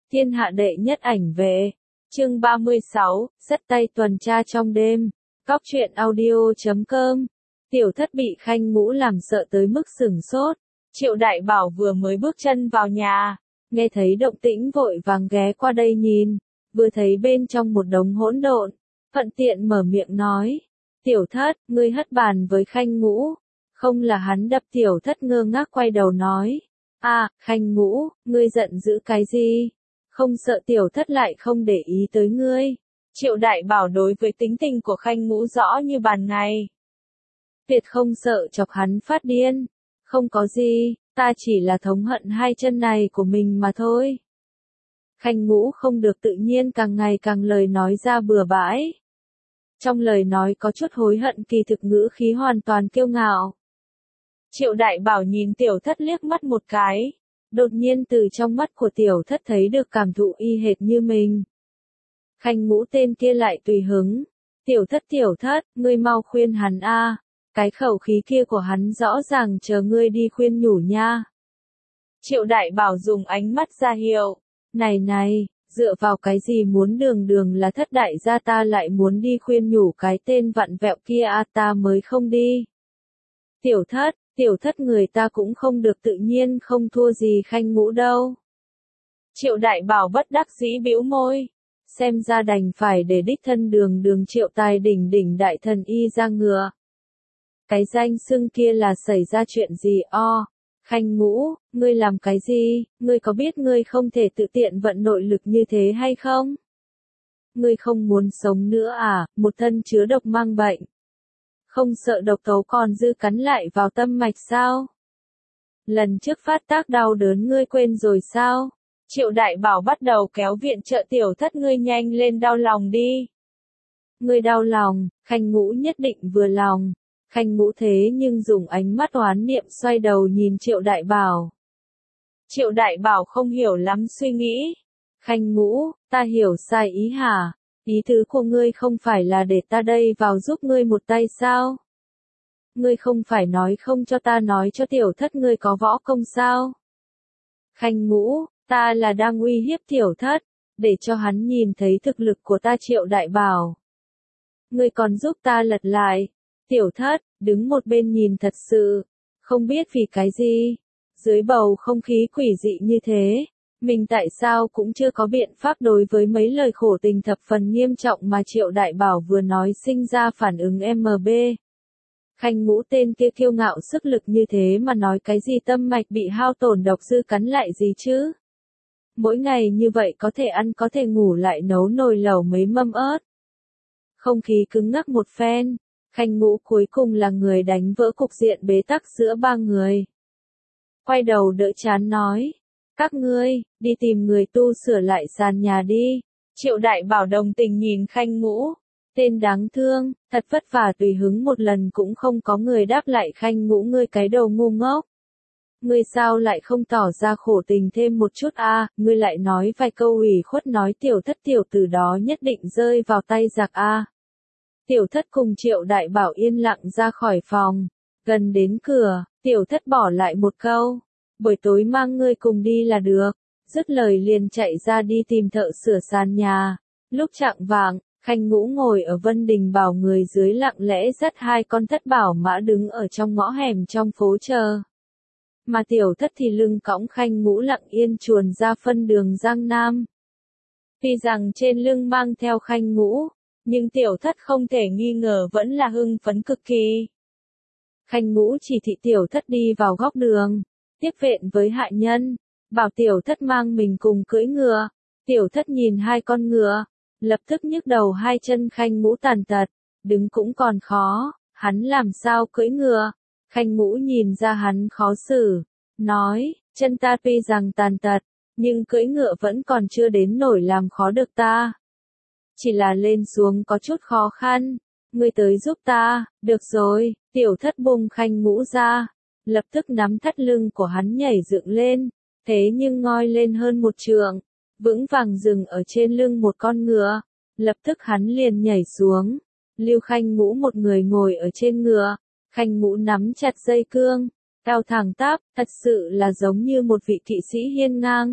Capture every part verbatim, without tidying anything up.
Thiên hạ đệ nhất ảnh vệ. Chương ba mươi sáu, dắt tay tuần tra trong đêm. Cóc truyện audio chấm com. Tiểu Thất bị Khanh Ngũ làm sợ tới mức sửng sốt. Triệu Đại Bảo vừa mới bước chân vào nhà, nghe thấy động tĩnh vội vàng ghé qua đây nhìn, vừa thấy bên trong một đống hỗn độn, thuận tiện mở miệng nói: "Tiểu Thất, ngươi hất bàn với Khanh Ngũ." Không là hắn đập. Tiểu Thất ngơ ngác quay đầu nói: "À, Khanh Ngũ, ngươi giận dữ cái gì? Không sợ Tiểu Thất lại không để ý tới ngươi." Triệu Đại Bảo đối với tính tình của Khanh Ngũ rõ như bàn ngày, tuyệt không sợ chọc hắn phát điên. "Không có gì, ta chỉ là thống hận hai chân này của mình mà thôi." Khanh Ngũ không được tự nhiên, càng ngày càng lời nói ra bừa bãi. Trong lời nói có chút hối hận, kỳ thực ngữ khí hoàn toàn kiêu ngạo. Triệu Đại Bảo nhìn Tiểu Thất liếc mắt một cái, đột nhiên từ trong mắt của Tiểu Thất thấy được cảm thụ y hệt như mình. Khanh Ngũ tên kia lại tùy hứng: "Tiểu Thất Tiểu Thất, ngươi mau khuyên hắn a." Cái khẩu khí kia của hắn rõ ràng chờ ngươi đi khuyên nhủ nha. Triệu Đại Bảo dùng ánh mắt ra hiệu: "Này này, dựa vào cái gì muốn đường đường là Thất đại gia ta lại muốn đi khuyên nhủ cái tên vặn vẹo kia a, ta mới không đi." "Tiểu Thất, Tiểu Thất người ta cũng không được tự nhiên không thua gì Khanh Ngũ đâu." Triệu Đại Bảo bất đắc dĩ bĩu môi, xem ra đành phải để đích thân đường đường Triệu Tài đỉnh đỉnh đại thần y ra ngựa. Cái danh xưng kia là xảy ra chuyện gì o? Khanh Ngũ, ngươi làm cái gì? Ngươi có biết ngươi không thể tự tiện vận nội lực như thế hay không? Ngươi không muốn sống nữa à, một thân chứa độc mang bệnh. Không sợ độc tố còn dư cắn lại vào tâm mạch sao? Lần trước phát tác đau đớn ngươi quên rồi sao?" Triệu Đại Bảo bắt đầu kéo viện trợ Tiểu Thất: "Ngươi nhanh lên đau lòng đi." "Ngươi đau lòng?" Khanh Ngũ nhất định vừa lòng. Khanh Ngũ thế nhưng dùng ánh mắt oán niệm xoay đầu nhìn Triệu Đại Bảo. Triệu Đại Bảo không hiểu lắm suy nghĩ: "Khanh Ngũ, ta hiểu sai ý hả? Ý tứ của ngươi không phải là để ta đây vào giúp ngươi một tay sao? Ngươi không phải nói không cho ta nói cho Tiểu Thất ngươi có võ công sao?" "Khanh Ngũ, ta là đang uy hiếp Tiểu Thất, để cho hắn nhìn thấy thực lực của ta." Triệu Đại Bảo: "Ngươi còn giúp ta lật lại." Tiểu Thất đứng một bên nhìn thật sự không biết vì cái gì, dưới bầu không khí quỷ dị như thế, mình tại sao cũng chưa có biện pháp đối với mấy lời khổ tình thập phần nghiêm trọng mà Triệu Đại Bảo vừa nói sinh ra phản ứng em bê. Khanh Ngũ tên kia kiêu ngạo sức lực như thế mà nói cái gì tâm mạch bị hao tổn độc dư cắn lại gì chứ? Mỗi ngày như vậy có thể ăn có thể ngủ lại nấu nồi lẩu mấy mâm ớt. Không khí cứng ngắc một phen, Khanh Ngũ cuối cùng là người đánh vỡ cục diện bế tắc giữa ba người. Quay đầu đỡ chán nói: "Các ngươi, đi tìm người tu sửa lại sàn nhà đi." Triệu Đại Bảo đồng tình nhìn Khanh Ngũ. Tên đáng thương, thật vất vả tùy hứng một lần cũng không có người đáp lại. "Khanh Ngũ ngươi cái đầu ngu ngốc. Ngươi sao lại không tỏ ra khổ tình thêm một chút a, à, ngươi lại nói vài câu ủy khuất nói Tiểu Thất tiểu tử đó nhất định rơi vào tay giặc a." À. Tiểu Thất cùng Triệu Đại Bảo yên lặng ra khỏi phòng, gần đến cửa, Tiểu Thất bỏ lại một câu: "Buổi tối mang ngươi cùng đi là được." Dứt lời liền chạy ra đi tìm thợ sửa sàn nhà. Lúc chạng vạng, Khanh Ngũ ngồi ở Vân Đình Bảo người dưới lặng lẽ dắt hai con thất bảo mã đứng ở trong ngõ hẻm trong phố chờ. Mà Tiểu Thất thì lưng cõng Khanh Ngũ lặng yên chuồn ra phân đường Giang Nam. Tuy rằng trên lưng mang theo Khanh Ngũ, nhưng Tiểu Thất không thể nghi ngờ vẫn là hưng phấn cực kỳ. Khanh Ngũ chỉ thị Tiểu Thất đi vào góc đường, tiếp viện với hạ nhân, bảo Tiểu Thất mang mình cùng cưỡi ngựa. Tiểu Thất nhìn hai con ngựa, lập tức nhức đầu hai chân Khanh Ngũ tàn tật, đứng cũng còn khó, hắn làm sao cưỡi ngựa? Khanh Ngũ nhìn ra hắn khó xử, nói: "Chân ta tuy rằng tàn tật, nhưng cưỡi ngựa vẫn còn chưa đến nổi làm khó được ta. Chỉ là lên xuống có chút khó khăn, ngươi tới giúp ta." "Được rồi." Tiểu Thất buông Khanh Ngũ ra, lập tức nắm thắt lưng của hắn nhảy dựng lên, thế nhưng ngoi lên hơn một trượng, vững vàng dừng ở trên lưng một con ngựa. Lập tức hắn liền nhảy xuống, lưu Khanh Ngũ một người ngồi ở trên ngựa. Khanh Ngũ nắm chặt dây cương, cao thẳng tắp, thật sự là giống như một vị kỵ sĩ hiên ngang.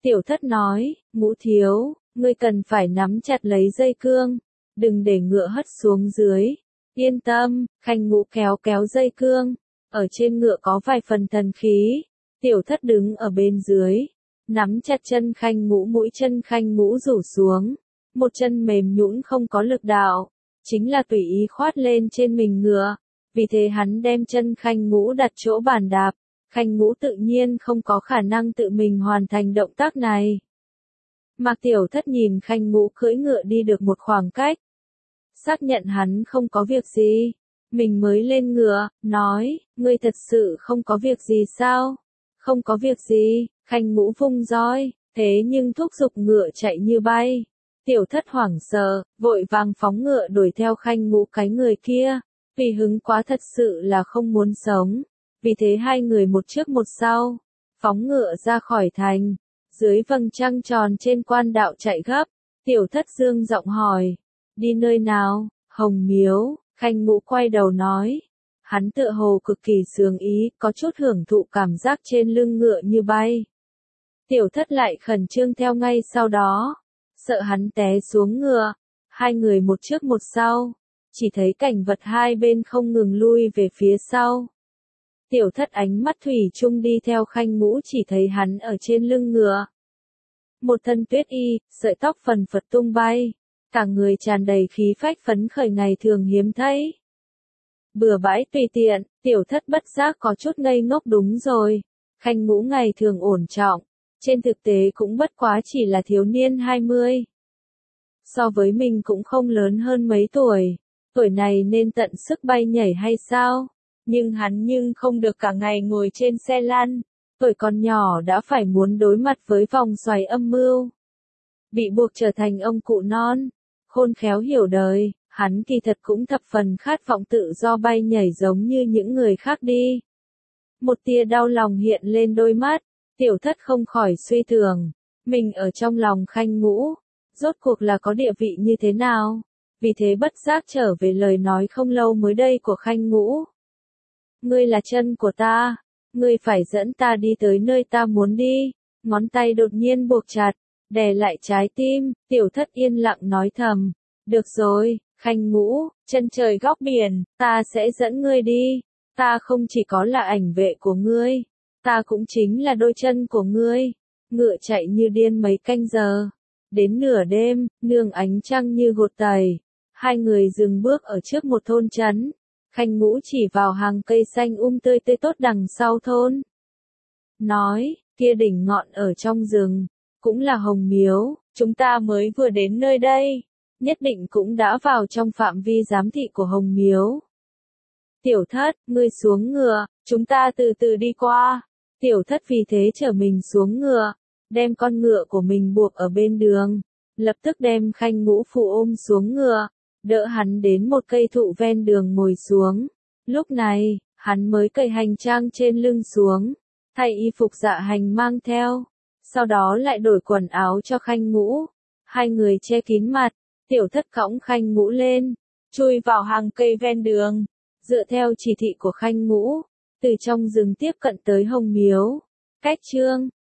Tiểu thất nói, Ngũ thiếu, ngươi cần phải nắm chặt lấy dây cương, đừng để ngựa hất xuống dưới. Yên tâm, Khanh Ngũ kéo kéo dây cương, ở trên ngựa có vài phần thần khí. Tiểu thất đứng ở bên dưới, nắm chặt chân Khanh Ngũ, mũi chân Khanh Ngũ rủ xuống, một chân mềm nhũn không có lực đạo, chính là tùy ý khoát lên trên mình ngựa. Vì thế hắn đem chân Khanh Ngũ đặt chỗ bàn đạp, Khanh Ngũ tự nhiên không có khả năng tự mình hoàn thành động tác này. Mạc Tiểu Thất nhìn Khanh Ngũ cưỡi ngựa đi được một khoảng cách, xác nhận hắn không có việc gì, mình mới lên ngựa, nói, ngươi thật sự không có việc gì sao? Không có việc gì, Khanh Ngũ vung roi, thế nhưng thúc giục ngựa chạy như bay. Tiểu Thất hoảng sợ, vội vàng phóng ngựa đuổi theo Khanh Ngũ cái người kia, vì hứng quá thật sự là không muốn sống. Vì thế hai người một trước một sau, phóng ngựa ra khỏi thành, dưới vầng trăng tròn trên quan đạo chạy gấp. Tiểu Thất dương giọng hỏi, đi nơi nào? Hồng Miếu. Khanh Ngũ quay đầu nói, hắn tựa hồ cực kỳ sướng ý, có chút hưởng thụ cảm giác trên lưng ngựa như bay. Tiểu Thất lại khẩn trương theo ngay sau đó, sợ hắn té xuống ngựa. Hai người một trước một sau, chỉ thấy cảnh vật hai bên không ngừng lui về phía sau. Tiểu Thất ánh mắt thủy chung đi theo Khanh Ngũ, chỉ thấy hắn ở trên lưng ngựa. Một thân tuyết y, sợi tóc phần phật tung bay, cả người tràn đầy khí phách phấn khởi ngày thường hiếm thấy. Bừa bãi tùy tiện, Tiểu Thất bất giác có chút ngây ngốc. Đúng rồi, Khanh Ngũ ngày thường ổn trọng, trên thực tế cũng bất quá chỉ là thiếu niên hai mươi. So với mình cũng không lớn hơn mấy tuổi, tuổi này nên tận sức bay nhảy hay sao? Nhưng hắn nhưng không được cả ngày ngồi trên xe lăn, tuổi còn nhỏ đã phải muốn đối mặt với vòng xoáy âm mưu. Bị buộc trở thành ông cụ non, khôn khéo hiểu đời, hắn kỳ thật cũng thập phần khát vọng tự do bay nhảy giống như những người khác đi. Một tia đau lòng hiện lên đôi mắt, Tiểu Thất không khỏi suy tưởng, mình ở trong lòng Khanh Ngũ, rốt cuộc là có địa vị như thế nào? Vì thế bất giác trở về lời nói không lâu mới đây của Khanh Ngũ. Ngươi là chân của ta, ngươi phải dẫn ta đi tới nơi ta muốn đi. Ngón tay đột nhiên buộc chặt, đè lại trái tim. Tiểu Thất yên lặng nói thầm, được rồi, Khanh Ngũ, chân trời góc biển, ta sẽ dẫn ngươi đi. Ta không chỉ có là ảnh vệ của ngươi, ta cũng chính là đôi chân của ngươi. Ngựa chạy như điên mấy canh giờ, đến nửa đêm, nương ánh trăng như gột tẩy, hai người dừng bước ở trước một thôn trấn. Khanh Ngũ chỉ vào hàng cây xanh um tươi tươi tốt đằng sau thôn, nói, kia đỉnh ngọn ở trong rừng, cũng là Hồng Miếu, chúng ta mới vừa đến nơi đây, nhất định cũng đã vào trong phạm vi giám thị của Hồng Miếu. Tiểu Thất, ngươi xuống ngựa, chúng ta từ từ đi qua. Tiểu Thất vì thế chở mình xuống ngựa, đem con ngựa của mình buộc ở bên đường, lập tức đem Khanh Ngũ phụ ôm xuống ngựa, đỡ hắn đến một cây thụ ven đường ngồi xuống. Lúc này, hắn mới cởi hành trang trên lưng xuống, thay y phục dạ hành mang theo, sau đó lại đổi quần áo cho Khanh Ngũ. Hai người che kín mặt, Tiểu Thất cõng Khanh Ngũ lên, chui vào hàng cây ven đường, dựa theo chỉ thị của Khanh Ngũ, từ trong rừng tiếp cận tới Hồng Miếu. Cách chương